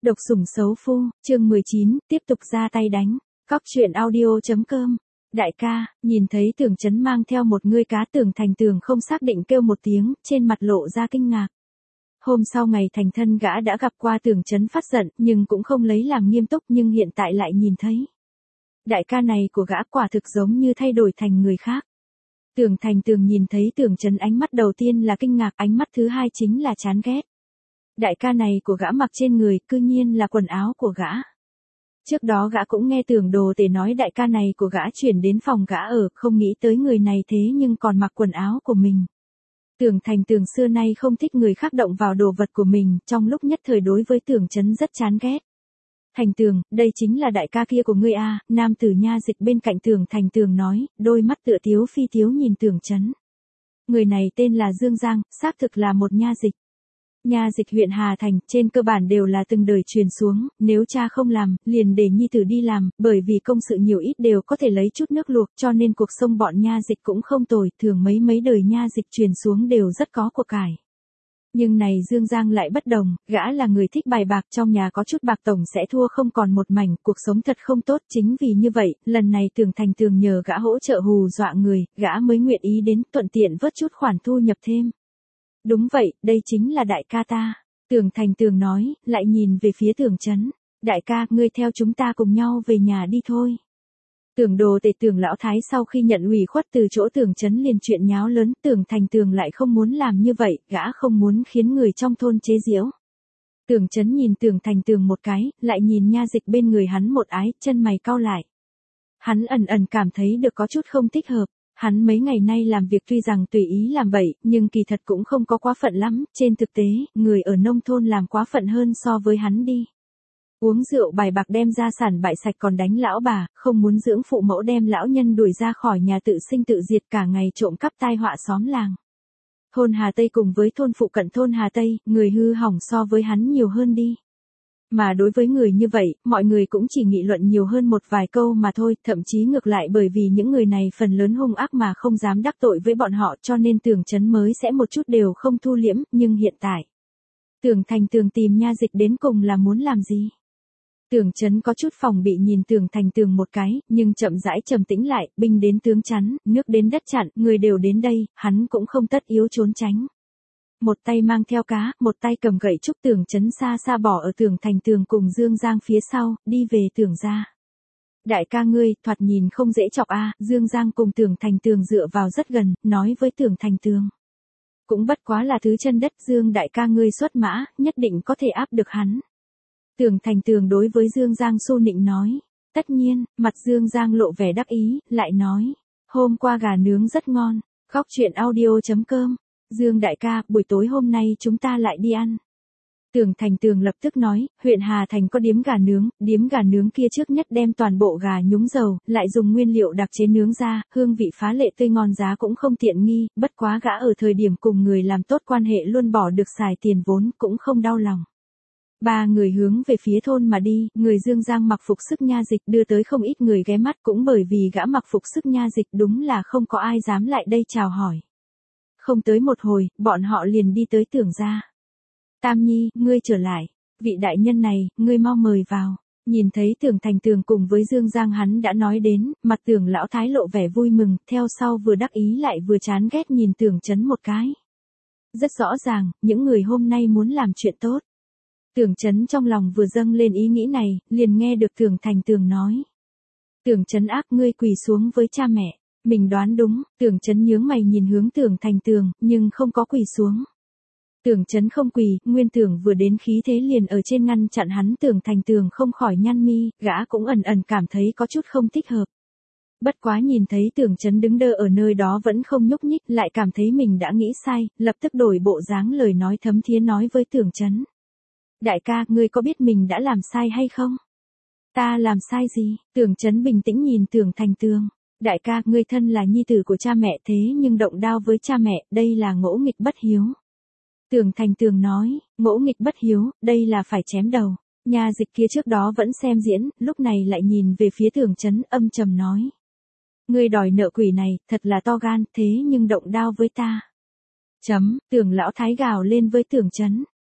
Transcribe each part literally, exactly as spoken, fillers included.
Độc sủng xấu phu, chương mười chín, tiếp tục ra tay đánh. Cóc truyện audio chấm com. Đại ca, nhìn thấy Tưởng Chấn mang theo một ngươi cá. Tưởng Thành Tường không xác định kêu một tiếng, trên mặt lộ ra kinh ngạc. Hôm sau ngày thành thân gã đã gặp qua Tưởng Chấn phát giận, nhưng cũng không lấy làm nghiêm túc, nhưng hiện tại lại nhìn thấy. Đại ca này của gã quả thực giống như thay đổi thành người khác. Tưởng Thành Tường nhìn thấy Tưởng Chấn, ánh mắt đầu tiên là kinh ngạc, ánh mắt thứ hai chính là chán ghét. Đại ca này của gã mặc trên người, cư nhiên là quần áo của gã. Trước đó gã cũng nghe Tưởng Đồ Tể nói đại ca này của gã chuyển đến phòng gã ở, không nghĩ tới người này thế nhưng còn mặc quần áo của mình. Tưởng Thành Tường xưa nay không thích người khác động vào đồ vật của mình, trong lúc nhất thời đối với Tưởng Chấn rất chán ghét. Thành Tường, đây chính là đại ca kia của ngươi a? Nam tử nha dịch bên cạnh Tưởng Thành Tường nói, đôi mắt tựa tiếu phi tiếu nhìn Tưởng Chấn. Người này tên là Dương Giang, xác thực là một nha dịch. Nha dịch huyện Hà Thành, trên cơ bản đều là từng đời truyền xuống, nếu cha không làm, liền để nhi tử đi làm, bởi vì công sự nhiều ít đều có thể lấy chút nước luộc, cho nên cuộc sống bọn nha dịch cũng không tồi, thường mấy mấy đời nha dịch truyền xuống đều rất có của cải. Nhưng này Dương Giang lại bất đồng, gã là người thích bài bạc, trong nhà có chút bạc tổng sẽ thua không còn một mảnh, cuộc sống thật không tốt. Chính vì như vậy, lần này Tưởng Thành Tường nhờ gã hỗ trợ hù dọa người, gã mới nguyện ý đến, thuận tiện vớt chút khoản thu nhập thêm. Đúng vậy, đây chính là đại ca ta. Tưởng Thành Tường nói, lại nhìn về phía Tưởng Chấn. Đại ca, ngươi theo chúng ta cùng nhau về nhà đi thôi. Tưởng Đồ Tể Tưởng lão thái sau khi nhận ủy khuất từ chỗ Tưởng Chấn liền chuyện nháo lớn. Tưởng Thành Tường lại không muốn làm như vậy, gã không muốn khiến người trong thôn chế giễu. Tưởng Chấn nhìn Tưởng Thành Tường một cái, lại nhìn nha dịch bên người hắn một ái, chân mày cau lại. Hắn ẩn ẩn cảm thấy được có chút không thích hợp. Hắn mấy ngày nay làm việc tuy rằng tùy ý làm bậy, nhưng kỳ thật cũng không có quá phận lắm, trên thực tế, người ở nông thôn làm quá phận hơn so với hắn đi. Uống rượu bài bạc đem gia sản bại sạch còn đánh lão bà, không muốn dưỡng phụ mẫu đem lão nhân đuổi ra khỏi nhà tự sinh tự diệt, cả ngày trộm cắp tai họa xóm làng. Thôn Hà Tây cùng với thôn phụ cận thôn Hà Tây, người hư hỏng so với hắn nhiều hơn đi. Mà đối với người như vậy, mọi người cũng chỉ nghị luận nhiều hơn một vài câu mà thôi, thậm chí ngược lại bởi vì những người này phần lớn hung ác mà không dám đắc tội với bọn họ, cho nên Tưởng Chấn mới sẽ một chút đều không thu liễm, nhưng hiện tại. Tưởng Thành Tường tìm nha dịch đến cùng là muốn làm gì? Tưởng Chấn có chút phòng bị nhìn Tưởng Thành Tường một cái, nhưng chậm rãi trầm tĩnh lại, binh đến tướng chắn, nước đến đất chặn, người đều đến đây, hắn cũng không tất yếu trốn tránh. Một tay mang theo cá, một tay cầm gậy trúc. Tưởng Chấn xa xa bỏ ở Tưởng Thành Tường cùng Dương Giang phía sau, đi về Tưởng gia. Đại ca ngươi, thoạt nhìn không dễ chọc a? Dương Giang cùng Tưởng Thành Tường dựa vào rất gần, nói với Tưởng Thành Tường. Cũng bất quá là thứ chân đất, Dương đại ca ngươi xuất mã, nhất định có thể áp được hắn. Tưởng Thành Tường đối với Dương Giang xu nịnh nói. Tất nhiên, mặt Dương Giang lộ vẻ đắc ý, lại nói. Hôm qua gà nướng rất ngon. Cóc truyện audio chấm com. Dương đại ca, buổi tối hôm nay chúng ta lại đi ăn. Tưởng Thành Tường lập tức nói, huyện Hà Thành có điếm gà nướng, điếm gà nướng kia trước nhất đem toàn bộ gà nhúng dầu, lại dùng nguyên liệu đặc chế nướng ra, hương vị phá lệ tươi ngon, giá cũng không tiện nghi, bất quá gã ở thời điểm cùng người làm tốt quan hệ luôn bỏ được xài tiền vốn, cũng không đau lòng. Ba người hướng về phía thôn mà đi, người Dương Giang mặc phục sức nha dịch đưa tới không ít người ghé mắt, cũng bởi vì gã mặc phục sức nha dịch đúng là không có ai dám lại đây chào hỏi. Không tới một hồi, bọn họ liền đi tới Tưởng gia. Tam Nhi, ngươi trở lại. Vị đại nhân này, ngươi mau mời vào. Nhìn thấy Tưởng Thành Tường cùng với Dương Giang hắn đã nói đến, mặt Tưởng lão thái lộ vẻ vui mừng, theo sau vừa đắc ý lại vừa chán ghét nhìn Tưởng Chấn một cái. Rất rõ ràng, những người hôm nay muốn làm chuyện tốt. Tưởng Chấn trong lòng vừa dâng lên ý nghĩ này, liền nghe được Tưởng Thành Tường nói. Tưởng Chấn ác, ngươi quỳ xuống với cha mẹ. Mình đoán đúng. Tưởng Chấn nhướng mày nhìn hướng Tưởng Thành Tường, nhưng không có quỳ xuống. Tưởng Chấn không quỳ, nguyên Tưởng vừa đến khí thế liền ở trên ngăn chặn hắn. Tưởng Thành Tường không khỏi nhăn mi, gã cũng ẩn ẩn cảm thấy có chút không thích hợp. Bất quá nhìn thấy Tưởng Chấn đứng đơ ở nơi đó vẫn không nhúc nhích, lại cảm thấy mình đã nghĩ sai, lập tức đổi bộ dáng lời nói thấm thía nói với Tưởng Chấn. Đại ca, ngươi có biết mình đã làm sai hay không? Ta làm sai gì? Tưởng Chấn bình tĩnh nhìn Tưởng Thành Tường. Đại ca, ngươi thân là nhi tử của cha mẹ thế nhưng động đao với cha mẹ, đây là ngỗ nghịch bất hiếu. Tưởng Thành Tường nói, ngỗ nghịch bất hiếu, đây là phải chém đầu. Nhà dịch kia trước đó vẫn xem diễn, lúc này lại nhìn về phía Tưởng Chấn âm trầm nói. Ngươi đòi nợ quỷ này, thật là to gan, thế nhưng động đao với ta. Chấm, Tưởng lão thái gào lên với Tưởng Chấn.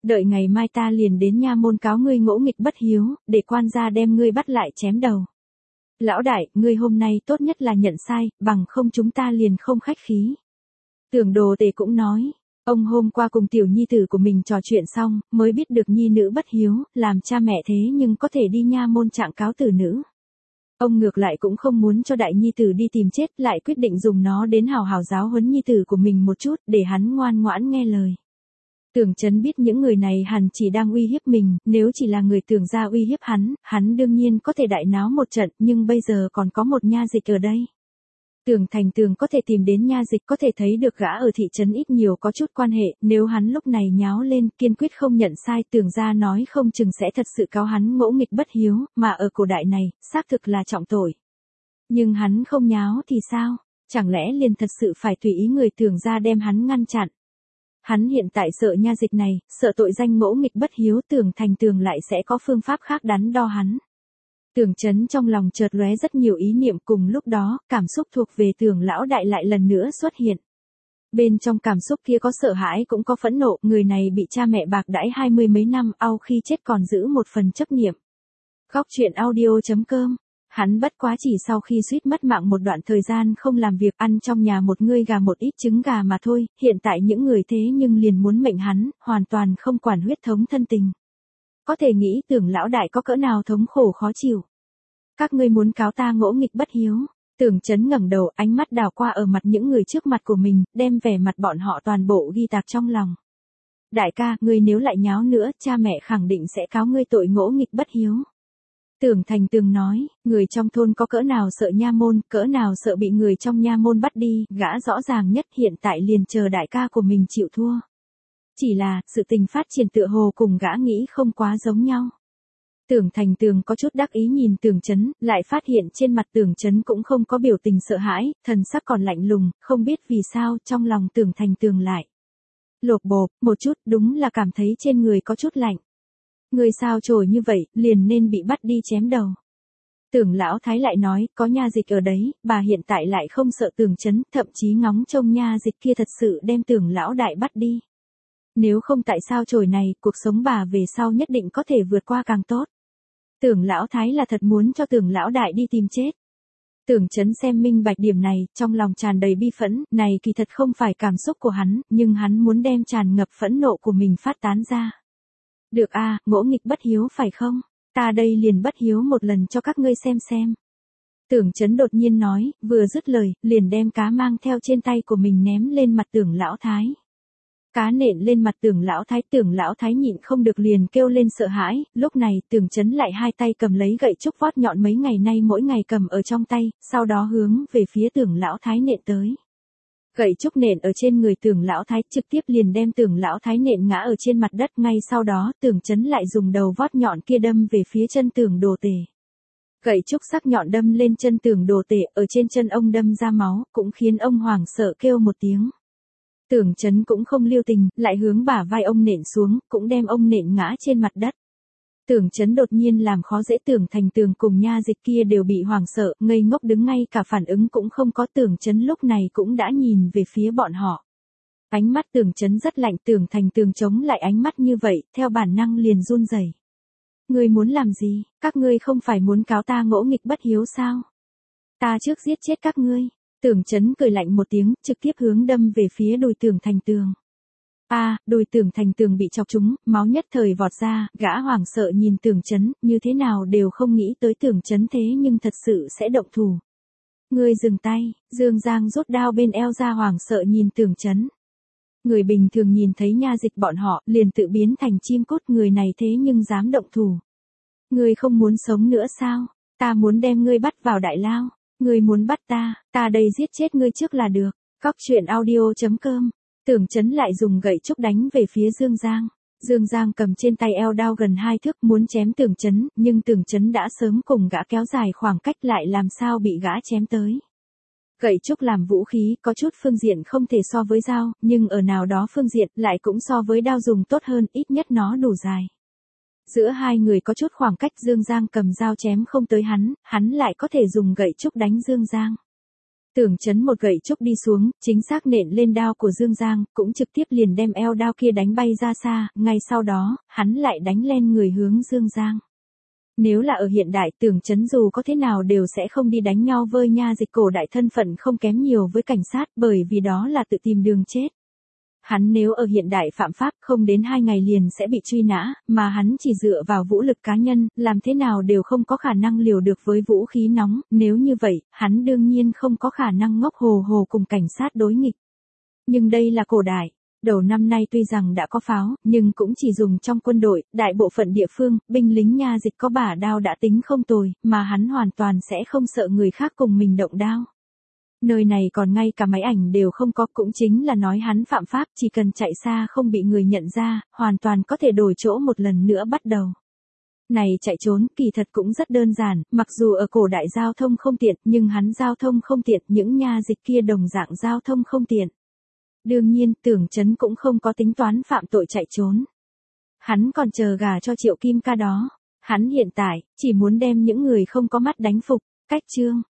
Đợi ngày mai ta liền đến nha môn cáo ngươi ngỗ nghịch bất hiếu, để quan gia đem ngươi bắt lại chém đầu. Lão đại, ngươi hôm nay tốt nhất là nhận sai, bằng không chúng ta liền không khách khí. Tưởng Đồ Tề cũng nói, ông hôm qua cùng tiểu nhi tử của mình trò chuyện xong, mới biết được nhi nữ bất hiếu, làm cha mẹ thế nhưng có thể đi nha môn trạng cáo tử nữ. Ông ngược lại cũng không muốn cho đại nhi tử đi tìm chết, lại quyết định dùng nó đến hào hào giáo huấn nhi tử của mình một chút, để hắn ngoan ngoãn nghe lời. Tưởng Chấn biết những người này hẳn chỉ đang uy hiếp mình, nếu chỉ là người Tưởng gia uy hiếp hắn, hắn đương nhiên có thể đại náo một trận, nhưng bây giờ còn có một nha dịch ở đây. Tưởng Thành Tường có thể tìm đến nha dịch, có thể thấy được gã ở thị trấn ít nhiều có chút quan hệ, nếu hắn lúc này nháo lên, kiên quyết không nhận sai, Tưởng gia nói không chừng sẽ thật sự cáo hắn ngỗ nghịch bất hiếu, mà ở cổ đại này, xác thực là trọng tội. Nhưng hắn không nháo thì sao? Chẳng lẽ liền thật sự phải tùy ý người Tưởng gia đem hắn ngăn chặn? Hắn hiện tại sợ nha dịch này, sợ tội danh ngỗ nghịch bất hiếu, Tưởng Thành Tường lại sẽ có phương pháp khác đắn đo hắn. Tưởng Chấn trong lòng chợt lóe rất nhiều ý niệm, cùng lúc đó, cảm xúc thuộc về Tưởng lão đại lại lần nữa xuất hiện. Bên trong cảm xúc kia có sợ hãi cũng có phẫn nộ, người này bị cha mẹ bạc đãi hai mươi mấy năm, au khi chết còn giữ một phần chấp niệm. Góc truyện audio chấm com. Hắn bất quá chỉ sau khi suýt mất mạng một đoạn thời gian không làm việc, ăn trong nhà một ngươi gà một ít trứng gà mà thôi, hiện tại những người thế nhưng liền muốn mệnh hắn, hoàn toàn không quản huyết thống thân tình. Có thể nghĩ Tưởng lão đại có cỡ nào thống khổ khó chịu. Các ngươi muốn cáo ta ngỗ nghịch bất hiếu. Tưởng Chấn ngẩng đầu, ánh mắt đảo qua ở mặt những người trước mặt của mình, đem vẻ mặt bọn họ toàn bộ ghi tạc trong lòng. Đại ca, ngươi nếu lại nháo nữa, cha mẹ khẳng định sẽ cáo ngươi tội ngỗ nghịch bất hiếu. Tưởng Thành Tường nói, người trong thôn có cỡ nào sợ nha môn, cỡ nào sợ bị người trong nha môn bắt đi, gã rõ ràng nhất hiện tại liền chờ đại ca của mình chịu thua. Chỉ là, sự tình phát triển tựa hồ cùng gã nghĩ không quá giống nhau. Tưởng Thành Tường có chút đắc ý nhìn Tưởng Chấn, lại phát hiện trên mặt Tưởng Chấn cũng không có biểu tình sợ hãi, thần sắc còn lạnh lùng, không biết vì sao trong lòng Tưởng Thành Tường lại lột bột, một chút, đúng là cảm thấy trên người có chút lạnh. Người sao trồi như vậy, liền nên bị bắt đi chém đầu. Tưởng lão thái lại nói, có nha dịch ở đấy, bà hiện tại lại không sợ Tưởng Chấn, thậm chí ngóng trông nha dịch kia thật sự đem Tưởng lão đại bắt đi. Nếu không tại sao trồi này, cuộc sống bà về sau nhất định có thể vượt qua càng tốt. Tưởng lão thái là thật muốn cho Tưởng lão đại đi tìm chết. Tưởng Chấn xem minh bạch điểm này, trong lòng tràn đầy bi phẫn, này kỳ thật không phải cảm xúc của hắn, nhưng hắn muốn đem tràn ngập phẫn nộ của mình phát tán ra. Được a, à, ngỗ nghịch bất hiếu phải không? Ta đây liền bất hiếu một lần cho các ngươi xem xem. Tưởng Chấn đột nhiên nói, vừa dứt lời, liền đem cá mang theo trên tay của mình ném lên mặt Tưởng lão thái. Cá nện lên mặt Tưởng lão thái, Tưởng lão thái nhịn không được liền kêu lên sợ hãi, lúc này Tưởng Chấn lại hai tay cầm lấy gậy trúc vót nhọn mấy ngày nay mỗi ngày cầm ở trong tay, sau đó hướng về phía Tưởng lão thái nện tới. Gậy trúc nện ở trên người Tưởng lão thái, trực tiếp liền đem Tưởng lão thái nện ngã ở trên mặt đất, ngay sau đó Tưởng Chấn lại dùng đầu vót nhọn kia đâm về phía chân Tưởng Đồ Tề. Gậy trúc sắc nhọn đâm lên chân Tưởng Đồ Tề, ở trên chân ông đâm ra máu, cũng khiến ông hoảng sợ kêu một tiếng. Tưởng Chấn cũng không lưu tình, lại hướng bả vai ông nện xuống, cũng đem ông nện ngã trên mặt đất. Tưởng Chấn đột nhiên làm khó dễ Tưởng Thành Tường cùng nha dịch kia đều bị hoảng sợ, ngây ngốc đứng ngay cả phản ứng cũng không có. Tưởng Chấn lúc này cũng đã nhìn về phía bọn họ. Ánh mắt Tưởng Chấn rất lạnh, Tưởng Thành Tường chống lại ánh mắt như vậy, theo bản năng liền run rẩy. Ngươi muốn làm gì, các ngươi không phải muốn cáo ta ngỗ nghịch bất hiếu sao? Ta trước giết chết các ngươi. Tưởng Chấn cười lạnh một tiếng, trực tiếp hướng đâm về phía đùi Tưởng Thành Tường. A, à, đùi Tưởng Thành Tường bị chọc trúng, máu nhất thời vọt ra, gã hoảng sợ nhìn Tưởng Chấn, như thế nào đều không nghĩ tới Tưởng Chấn thế nhưng thật sự sẽ động thủ. Ngươi dừng tay, Dương Giang rút đao bên eo ra hoảng sợ nhìn Tưởng Chấn. Người bình thường nhìn thấy nha dịch bọn họ, liền tự biến thành chim cút, người này thế nhưng dám động thủ. Ngươi không muốn sống nữa sao? Ta muốn đem ngươi bắt vào đại lao. Ngươi muốn bắt ta, ta đây giết chết ngươi trước là được. Góc truyện audio chấm com. Tưởng Chấn lại dùng gậy trúc đánh về phía Dương Giang. Dương Giang cầm trên tay eo đao gần hai thước muốn chém Tưởng Chấn, nhưng Tưởng Chấn đã sớm cùng gã kéo dài khoảng cách, lại làm sao bị gã chém tới. Gậy trúc làm vũ khí, có chút phương diện không thể so với dao, nhưng ở nào đó phương diện lại cũng so với đao dùng tốt hơn, ít nhất nó đủ dài. Giữa hai người có chút khoảng cách, Dương Giang cầm dao chém không tới hắn, hắn lại có thể dùng gậy trúc đánh Dương Giang. Tưởng Chấn một gậy trúc đi xuống, chính xác nện lên đao của Dương Giang, cũng trực tiếp liền đem eo đao kia đánh bay ra xa, ngay sau đó, hắn lại đánh lên người hướng Dương Giang. Nếu là ở hiện đại, Tưởng Chấn dù có thế nào đều sẽ không đi đánh nhau với nha dịch cổ đại, thân phận không kém nhiều với cảnh sát, bởi vì đó là tự tìm đường chết. Hắn nếu ở hiện đại phạm pháp không đến hai ngày liền sẽ bị truy nã, mà hắn chỉ dựa vào vũ lực cá nhân, làm thế nào đều không có khả năng liều được với vũ khí nóng, nếu như vậy, hắn đương nhiên không có khả năng ngốc hồ hồ cùng cảnh sát đối nghịch. Nhưng đây là cổ đại. Đầu năm nay tuy rằng đã có pháo, nhưng cũng chỉ dùng trong quân đội, đại bộ phận địa phương, binh lính nha dịch có bả đao đã tính không tồi, mà hắn hoàn toàn sẽ không sợ người khác cùng mình động đao. Nơi này còn ngay cả máy ảnh đều không có, cũng chính là nói hắn phạm pháp, chỉ cần chạy xa không bị người nhận ra, hoàn toàn có thể đổi chỗ một lần nữa bắt đầu. Này chạy trốn, kỳ thật cũng rất đơn giản, mặc dù ở cổ đại giao thông không tiện, nhưng hắn giao thông không tiện, những nha dịch kia đồng dạng giao thông không tiện. Đương nhiên, Tưởng Chấn cũng không có tính toán phạm tội chạy trốn. Hắn còn chờ gà cho Triệu Kim Ca đó. Hắn hiện tại, chỉ muốn đem những người không có mắt đánh phục. Cách chương